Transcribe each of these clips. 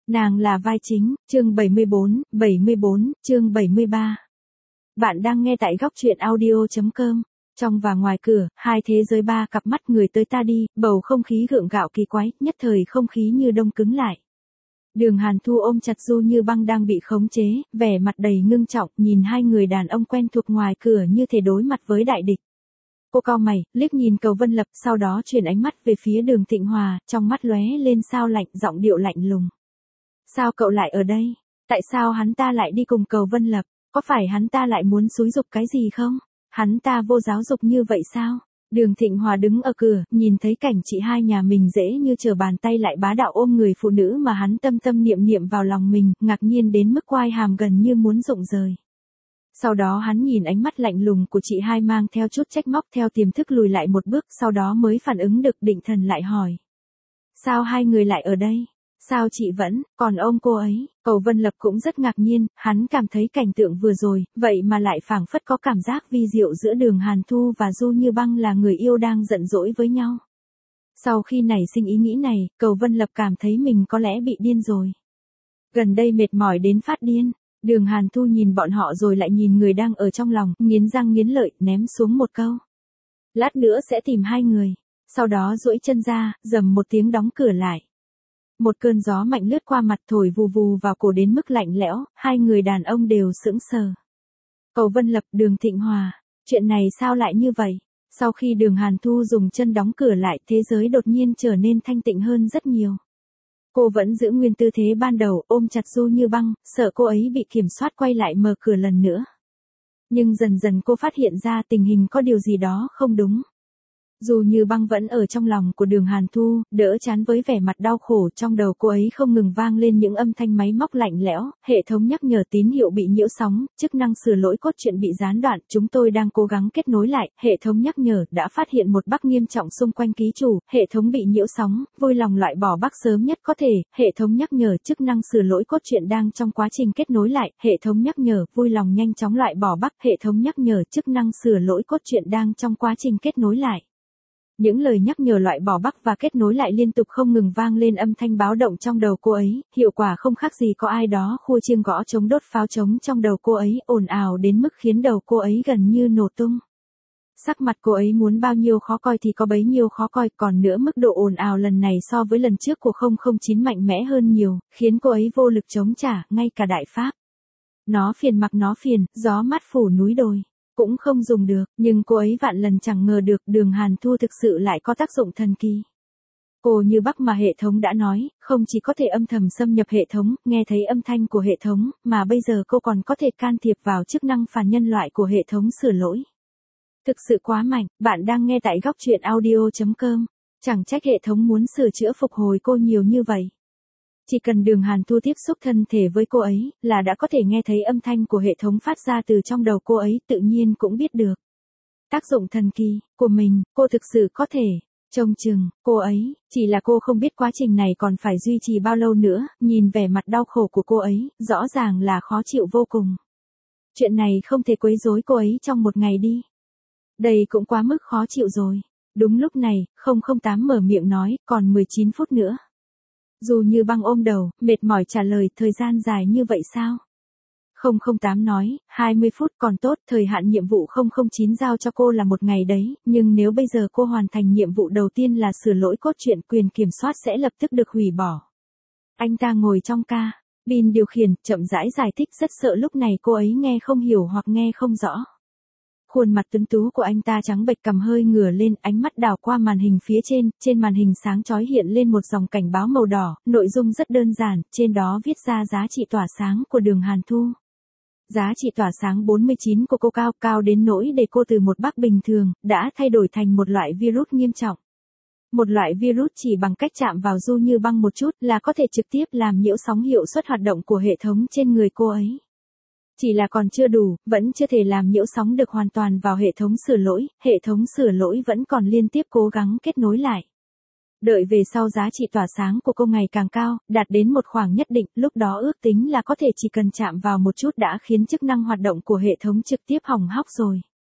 Nàng là vai chính, chương 74, chương 73. Bạn đang nghe tại góc truyện audio.com. Trong và ngoài cửa, hai thế giới ba cặp mắt người tới ta đi, bầu không khí gượng gạo kỳ quái, nhất thời không khí như đông cứng lại. Đường Hàn Thu ôm chặt Du Như Băng đang bị khống chế, vẻ mặt đầy ngưng trọng, nhìn hai người đàn ông quen thuộc ngoài cửa như thể đối mặt với đại địch. Cô cau mày, liếc nhìn Cầu Vân Lập, sau đó chuyển ánh mắt về phía Đường Thịnh Hòa, trong mắt lóe lên sao lạnh, giọng điệu lạnh lùng. Sao cậu lại ở đây? Tại sao hắn ta lại đi cùng Cầu Vân Lập? Có phải hắn ta lại muốn xúi giục cái gì không? Hắn ta vô giáo dục như vậy sao? Đường Thịnh Hòa đứng ở cửa, nhìn thấy cảnh chị hai nhà mình dễ như trở bàn tay lại bá đạo ôm người phụ nữ mà hắn tâm tâm niệm niệm vào lòng mình, ngạc nhiên đến mức quai hàm gần như muốn rụng rời. Sau đó hắn nhìn ánh mắt lạnh lùng của chị hai mang theo chút trách móc, theo tiềm thức lùi lại một bước, sau đó mới phản ứng được, định thần lại hỏi. Sao hai người lại ở đây? Sao chị vẫn, còn ông cô ấy? Cầu Vân Lập cũng rất ngạc nhiên, hắn cảm thấy cảnh tượng vừa rồi, vậy mà lại phảng phất có cảm giác vi diệu giữa Đường Hàn Thu và Du Như Băng là người yêu đang giận dỗi với nhau. Sau khi nảy sinh ý nghĩ này, Cầu Vân Lập cảm thấy mình có lẽ bị điên rồi. Gần đây mệt mỏi đến phát điên. Đường Hàn Thu nhìn bọn họ rồi lại nhìn người đang ở trong lòng, nghiến răng nghiến lợi, ném xuống một câu. Lát nữa sẽ tìm hai người. Sau đó duỗi chân ra, rầm một tiếng đóng cửa lại. Một cơn gió mạnh lướt qua mặt, thổi vù vù vào cổ đến mức lạnh lẽo, hai người đàn ông đều sững sờ. Cầu Vân Lập, Đường Thịnh Hòa, chuyện này sao lại như vậy? Sau khi Đường Hàn Thu dùng chân đóng cửa lại, thế giới đột nhiên trở nên thanh tịnh hơn rất nhiều. Cô vẫn giữ nguyên tư thế ban đầu, ôm chặt Du Như Băng, sợ cô ấy bị kiểm soát quay lại mở cửa lần nữa. Nhưng dần dần cô phát hiện ra tình hình có điều gì đó không đúng. Du Như Băng vẫn ở trong lòng của Đường Hàn Thu, đỡ chán với vẻ mặt đau khổ, trong đầu cô ấy không ngừng vang lên những âm thanh máy móc lạnh lẽo, hệ thống nhắc nhở tín hiệu bị nhiễu sóng, chức năng sửa lỗi cốt truyện bị gián đoạn, chúng tôi đang cố gắng kết nối lại, hệ thống nhắc nhở đã phát hiện một bug nghiêm trọng xung quanh ký chủ, hệ thống bị nhiễu sóng, vui lòng loại bỏ bug sớm nhất có thể, hệ thống nhắc nhở chức năng sửa lỗi cốt truyện đang trong quá trình kết nối lại, hệ thống nhắc nhở vui lòng nhanh chóng loại bỏ bug, hệ thống nhắc nhở chức năng sửa lỗi cốt truyện đang trong quá trình kết nối lại. Những lời nhắc nhở loại bỏ bug và kết nối lại liên tục không ngừng vang lên, âm thanh báo động trong đầu cô ấy, hiệu quả không khác gì có ai đó khua chiêng gõ trống đốt pháo trống trong đầu cô ấy, ồn ào đến mức khiến đầu cô ấy gần như nổ tung. Sắc mặt cô ấy muốn bao nhiêu khó coi thì có bấy nhiêu khó coi, còn nữa mức độ ồn ào lần này so với lần trước của 009 mạnh mẽ hơn nhiều, khiến cô ấy vô lực chống trả, ngay cả đại pháp. Nó phiền mặc nó phiền, gió mát phủ núi đồi. Cũng không dùng được, nhưng cô ấy vạn lần chẳng ngờ được Đường Hàn Thu thực sự lại có tác dụng thần kỳ. Cô Như Bắc mà hệ thống đã nói, không chỉ có thể âm thầm xâm nhập hệ thống, nghe thấy âm thanh của hệ thống, mà bây giờ cô còn có thể can thiệp vào chức năng phản nhân loại của hệ thống sửa lỗi. Thực sự quá mạnh, bạn đang nghe tại góc truyện audio.com, chẳng trách hệ thống muốn sửa chữa phục hồi cô nhiều như vậy. Chỉ cần Đường Hàn Thu tiếp xúc thân thể với cô ấy, là đã có thể nghe thấy âm thanh của hệ thống phát ra từ trong đầu cô ấy, tự nhiên cũng biết được. Tác dụng thần kỳ của mình, cô thực sự có thể trông chừng cô ấy, chỉ là cô không biết quá trình này còn phải duy trì bao lâu nữa, nhìn vẻ mặt đau khổ của cô ấy, rõ ràng là khó chịu vô cùng. Chuyện này không thể quấy rối cô ấy trong một ngày đi. Đây cũng quá mức khó chịu rồi. Đúng lúc này, 008 mở miệng nói, còn 19 phút nữa. Du Như Băng ôm đầu, mệt mỏi trả lời, thời gian dài như vậy sao? 008 nói, 20 phút còn tốt, thời hạn nhiệm vụ 009 giao cho cô là một ngày đấy, nhưng nếu bây giờ cô hoàn thành nhiệm vụ đầu tiên là sửa lỗi cốt truyện, quyền kiểm soát sẽ lập tức được hủy bỏ. Anh ta ngồi trong cabin điều khiển, chậm rãi giải thích, rất sợ lúc này cô ấy nghe không hiểu hoặc nghe không rõ. Khuôn mặt tuấn tú của anh ta trắng bệch, cằm hơi ngửa lên, ánh mắt đảo qua màn hình phía trên màn hình sáng chói hiện lên một dòng cảnh báo màu đỏ, nội dung rất đơn giản, trên đó viết ra giá trị tỏa sáng của Đường Hàn Thu. Giá trị tỏa sáng 49 của cô cao đến nỗi để cô từ một bác bình thường, đã thay đổi thành một loại virus nghiêm trọng. Một loại virus chỉ bằng cách chạm vào Du Như Băng một chút là có thể trực tiếp làm nhiễu sóng hiệu suất hoạt động của hệ thống trên người cô ấy. Chỉ là còn chưa đủ, vẫn chưa thể làm nhiễu sóng được hoàn toàn vào hệ thống sửa lỗi vẫn còn liên tiếp cố gắng kết nối lại. Đợi về sau giá trị tỏa sáng của cô ngày càng cao, đạt đến một khoảng nhất định, lúc đó ước tính là có thể chỉ cần chạm vào một chút đã khiến chức năng hoạt động của hệ thống trực tiếp hỏng hóc rồi.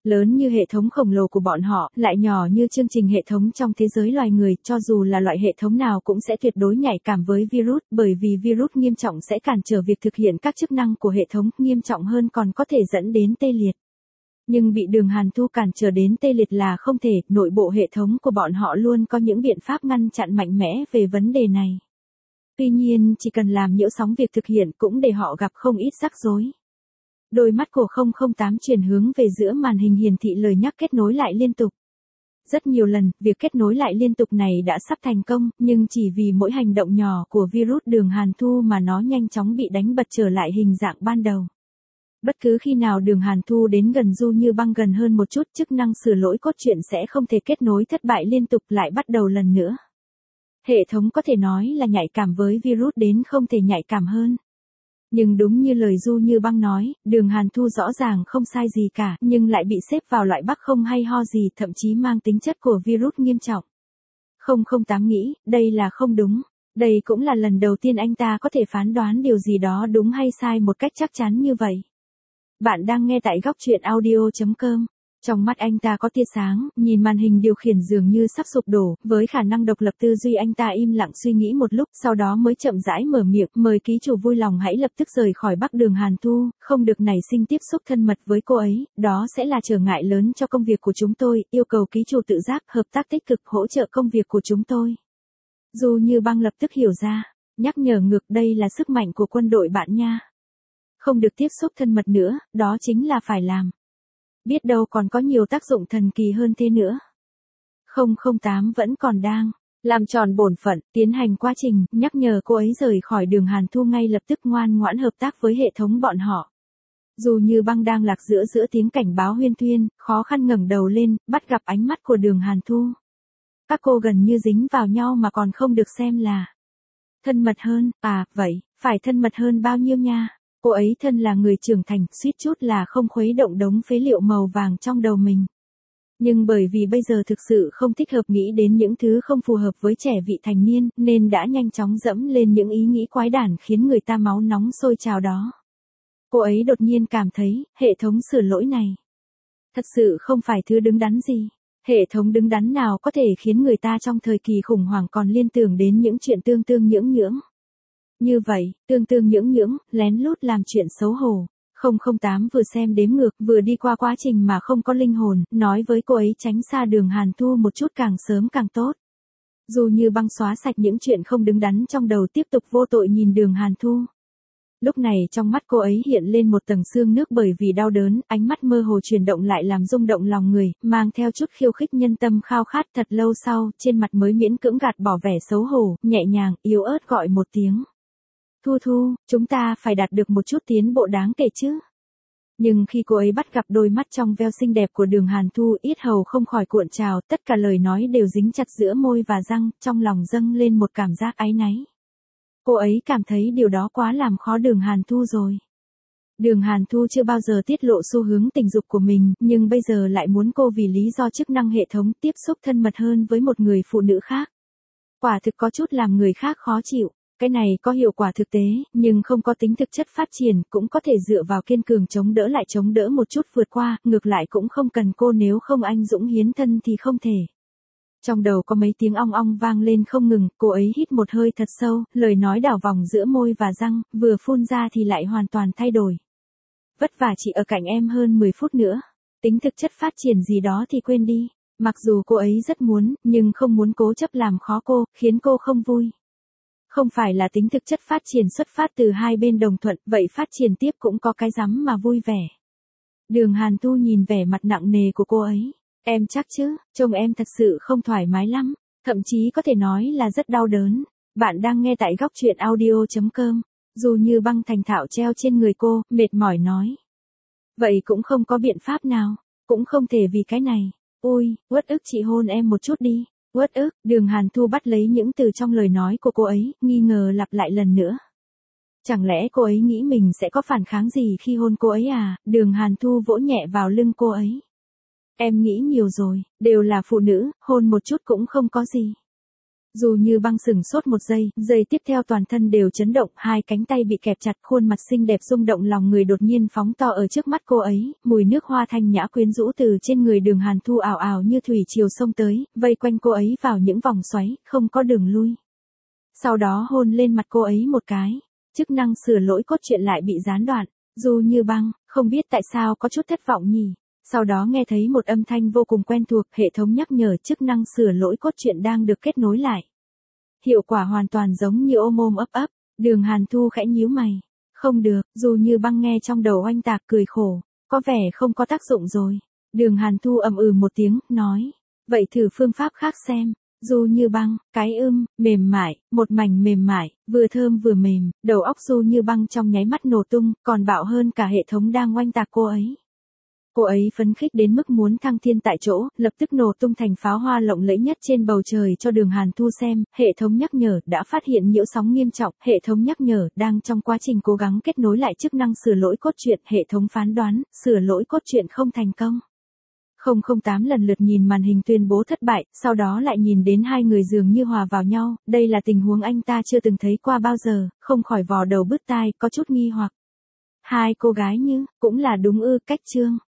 Lớn như hệ thống khổng lồ của bọn họ, lại nhỏ như chương trình hệ thống trong thế giới loài người, cho dù là loại hệ thống nào cũng sẽ tuyệt đối nhạy cảm với virus, bởi vì virus nghiêm trọng sẽ cản trở việc thực hiện các chức năng của hệ thống, nghiêm trọng hơn còn có thể dẫn đến tê liệt. Nhưng bị Đường Hàn Thu cản trở đến tê liệt là không thể, nội bộ hệ thống của bọn họ luôn có những biện pháp ngăn chặn mạnh mẽ về vấn đề này. Tuy nhiên, chỉ cần làm nhiễu sóng việc thực hiện cũng để họ gặp không ít rắc rối. Đôi mắt của 008 chuyển hướng về giữa màn hình hiển thị lời nhắc kết nối lại liên tục. Rất nhiều lần, việc kết nối lại liên tục này đã sắp thành công, nhưng chỉ vì mỗi hành động nhỏ của virus Đường Hàn Thu mà nó nhanh chóng bị đánh bật trở lại hình dạng ban đầu. Bất cứ khi nào Đường Hàn Thu đến gần Du Như Băng gần hơn một chút, chức năng sửa lỗi cốt truyện sẽ không thể kết nối, thất bại liên tục, lại bắt đầu lần nữa. Hệ thống có thể nói là nhạy cảm với virus đến không thể nhạy cảm hơn. Nhưng đúng như lời Du Như Băng nói, Đường Hàn Thu rõ ràng không sai gì cả, nhưng lại bị xếp vào loại bắc không hay ho gì, thậm chí mang tính chất của virus nghiêm trọng. 008 nghĩ, đây là không đúng. Đây cũng là lần đầu tiên anh ta có thể phán đoán điều gì đó đúng hay sai một cách chắc chắn như vậy. Bạn đang nghe tại góc truyện audio.com. Trong mắt anh ta có tia sáng, nhìn màn hình điều khiển dường như sắp sụp đổ, với khả năng độc lập tư duy anh ta im lặng suy nghĩ một lúc, sau đó mới chậm rãi mở miệng, mời ký chủ vui lòng hãy lập tức rời khỏi Bắc Đường Hàn Thu, không được nảy sinh tiếp xúc thân mật với cô ấy, đó sẽ là trở ngại lớn cho công việc của chúng tôi, yêu cầu ký chủ tự giác, hợp tác tích cực hỗ trợ công việc của chúng tôi. Du Như Băng lập tức hiểu ra, nhắc nhở ngược, đây là sức mạnh của quân đội bạn nha. Không được tiếp xúc thân mật nữa, đó chính là phải làm. Biết đâu còn có nhiều tác dụng thần kỳ hơn thế nữa. 008 vẫn còn đang làm tròn bổn phận, tiến hành quá trình, nhắc nhở cô ấy rời khỏi Đường Hàn Thu, ngay lập tức ngoan ngoãn hợp tác với hệ thống bọn họ. Dù Như Băng đang lạc giữa tiếng cảnh báo huyên thuyên, khó khăn ngẩng đầu lên, bắt gặp ánh mắt của Đường Hàn Thu. Các cô gần như dính vào nhau mà còn không được xem là thân mật hơn, à, vậy, phải thân mật hơn bao nhiêu nha? Cô ấy thân là người trưởng thành, suýt chút là không khuấy động đống phế liệu màu vàng trong đầu mình. Nhưng bởi vì bây giờ thực sự không thích hợp nghĩ đến những thứ không phù hợp với trẻ vị thành niên, nên đã nhanh chóng dẫm lên những ý nghĩ quái đản khiến người ta máu nóng sôi trào đó. Cô ấy đột nhiên cảm thấy, hệ thống sửa lỗi này thật sự không phải thứ đứng đắn gì. Hệ thống đứng đắn nào có thể khiến người ta trong thời kỳ khủng hoảng còn liên tưởng đến những chuyện tương tương nhưỡng nhưỡng. Như vậy, tương tương nhưỡng nhưỡng, lén lút làm chuyện xấu hổ. 008 vừa xem đếm ngược, vừa đi qua quá trình mà không có linh hồn, nói với cô ấy tránh xa Đường Hàn Thu một chút càng sớm càng tốt. Dù Như Băng xóa sạch những chuyện không đứng đắn trong đầu, tiếp tục vô tội nhìn Đường Hàn Thu. Lúc này trong mắt cô ấy hiện lên một tầng sương nước bởi vì đau đớn, ánh mắt mơ hồ chuyển động lại làm rung động lòng người, mang theo chút khiêu khích nhân tâm khao khát. Thật lâu sau, trên mặt mới miễn cưỡng gạt bỏ vẻ xấu hổ, nhẹ nhàng, yếu ớt gọi một tiếng. Thu Thu, chúng ta phải đạt được một chút tiến bộ đáng kể chứ. Nhưng khi cô ấy bắt gặp đôi mắt trong veo xinh đẹp của Đường Hàn Thu, yết hầu không khỏi cuộn trào, tất cả lời nói đều dính chặt giữa môi và răng, trong lòng dâng lên một cảm giác áy náy. Cô ấy cảm thấy điều đó quá làm khó Đường Hàn Thu rồi. Đường Hàn Thu chưa bao giờ tiết lộ xu hướng tình dục của mình, nhưng bây giờ lại muốn cô vì lý do chức năng hệ thống tiếp xúc thân mật hơn với một người phụ nữ khác. Quả thực có chút làm người khác khó chịu. Cái này có hiệu quả thực tế, nhưng không có tính thực chất phát triển, cũng có thể dựa vào kiên cường chống đỡ một chút vượt qua, ngược lại cũng không cần cô, nếu không anh dũng hiến thân thì không thể. Trong đầu có mấy tiếng ong ong vang lên không ngừng, cô ấy hít một hơi thật sâu, lời nói đảo vòng giữa môi và răng, vừa phun ra thì lại hoàn toàn thay đổi. Vất vả chị ở cạnh em hơn 10 phút nữa. Tính thực chất phát triển gì đó thì quên đi. Mặc dù cô ấy rất muốn, nhưng không muốn cố chấp làm khó cô, khiến cô không vui. Không phải là tính thực chất phát triển xuất phát từ hai bên đồng thuận, vậy phát triển tiếp cũng có cái rắm mà vui vẻ. Đường Hàn Thu nhìn vẻ mặt nặng nề của cô ấy. Em chắc chứ, trông em thật sự không thoải mái lắm, thậm chí có thể nói là rất đau đớn. Bạn đang nghe tại góc truyện audio.com. Dù Như Băng thành thạo treo trên người cô, mệt mỏi nói. Vậy cũng không có biện pháp nào, cũng không thể vì cái này. Ui, uất ức chị hôn em một chút đi. Uất ức, Đường Hàn Thu bắt lấy những từ trong lời nói của cô ấy, nghi ngờ lặp lại lần nữa. Chẳng lẽ cô ấy nghĩ mình sẽ có phản kháng gì khi hôn cô ấy à? Đường Hàn Thu vỗ nhẹ vào lưng cô ấy. Em nghĩ nhiều rồi, đều là phụ nữ, hôn một chút cũng không có gì. Dù Như Băng sửng sốt một giây tiếp theo toàn thân đều chấn động, hai cánh tay bị kẹp chặt, khuôn mặt xinh đẹp rung động lòng người đột nhiên phóng to ở trước mắt cô ấy, mùi nước hoa thanh nhã quyến rũ từ trên người Đường Hàn Thu ào ào như thủy triều xông tới, vây quanh cô ấy vào những vòng xoáy, không có đường lui. Sau đó hôn lên mặt cô ấy một cái, chức năng sửa lỗi cốt truyện lại bị gián đoạn, Dù Như Băng, không biết tại sao có chút thất vọng nhỉ. Sau đó nghe thấy một âm thanh vô cùng quen thuộc, hệ thống nhắc nhở chức năng sửa lỗi cốt truyện đang được kết nối lại. Hiệu quả hoàn toàn giống như ôm ôm ấp ấp, Đường Hàn Thu khẽ nhíu mày. Không được, Dù Như Băng nghe trong đầu oanh tạc cười khổ, có vẻ không có tác dụng rồi. Đường Hàn Thu ầm một tiếng, nói, vậy thử phương pháp khác xem. Dù Như Băng, cái mềm mại, một mảnh mềm mại, vừa thơm vừa mềm, đầu óc Dù Như Băng trong nháy mắt nổ tung, còn bạo hơn cả hệ thống đang oanh tạc cô ấy. Cô ấy phấn khích đến mức muốn thăng thiên tại chỗ, lập tức nổ tung thành pháo hoa lộng lẫy nhất trên bầu trời cho Đường Hàn Thu xem, hệ thống nhắc nhở đã phát hiện nhiễu sóng nghiêm trọng, hệ thống nhắc nhở đang trong quá trình cố gắng kết nối lại chức năng sửa lỗi cốt truyện, hệ thống phán đoán, sửa lỗi cốt truyện không thành công. 008 lần lượt nhìn màn hình tuyên bố thất bại, sau đó lại nhìn đến hai người dường như hòa vào nhau, đây là tình huống anh ta chưa từng thấy qua bao giờ, không khỏi vò đầu bứt tai, có chút nghi hoặc. Hai cô gái như, cũng là đúng cách chương.